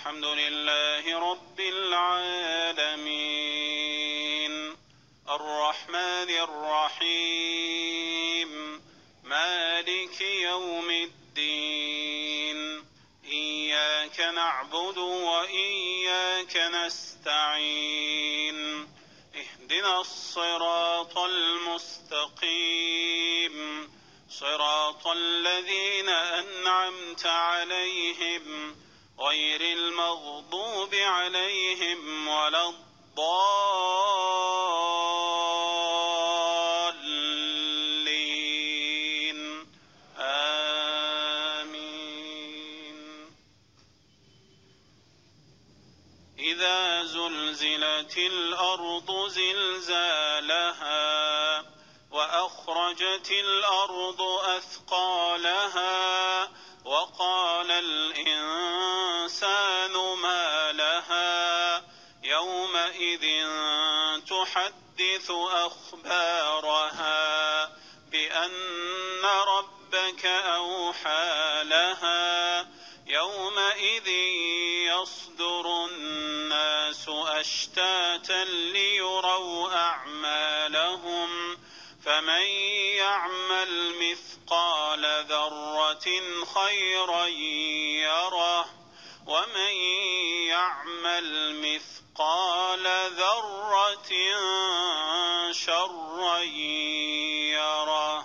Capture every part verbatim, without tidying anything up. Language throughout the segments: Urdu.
الحمد لله رب العالمين الرحمن الرحيم مالك يوم الدين إياك نعبد وإياك نستعين اهدنا الصراط المستقيم صراط الذين أنعمت عليهم غير المغضوب عليهم ولا الضالين آمين. إذا زلزلت الأرض زلزالها وأخرجت الأرض أثقالها وقال الإنسان ما لها يومئذ تحدث أخبارها بأن ربك أوحى لها يومئذ يصدر الناس أشتاتا ليروا أعمالهم فمن يعمل مثقال ذرة خيرا يره ومن يعمل مثقال ذرة شرا يره.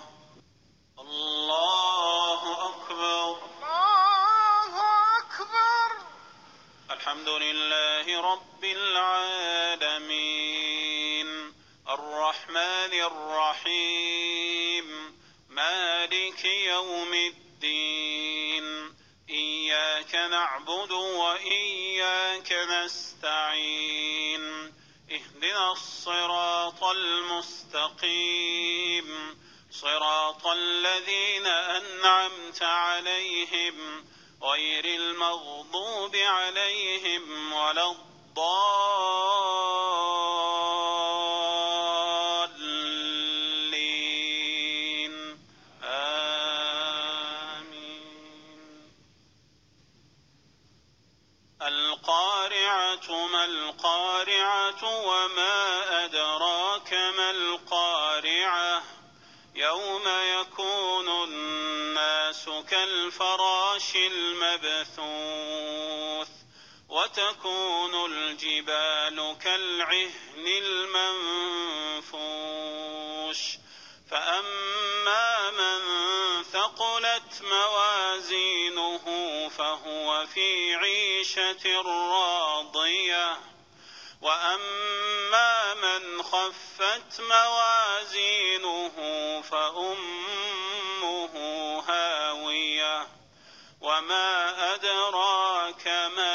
الله أكبر الله أكبر. الحمد لله رب العالمين الرحمن الرحيم مالك يوم الدين إياك نعبد وإياك نستعين اهدنا الصراط المستقيم صراط الذين أنعمت عليهم غير المغضوب عليهم ولا الضالين آمين. القارعة ما القارعة وما أدراك ما القارعة يوم يكون الناس كالفراش المبثوث وتكون الجبال كالعهن المنفوش فأما من ثقلت موازينه فهو في عيشة راضية وأما من خفت موازينه فأمه هاوية وما أدراك ما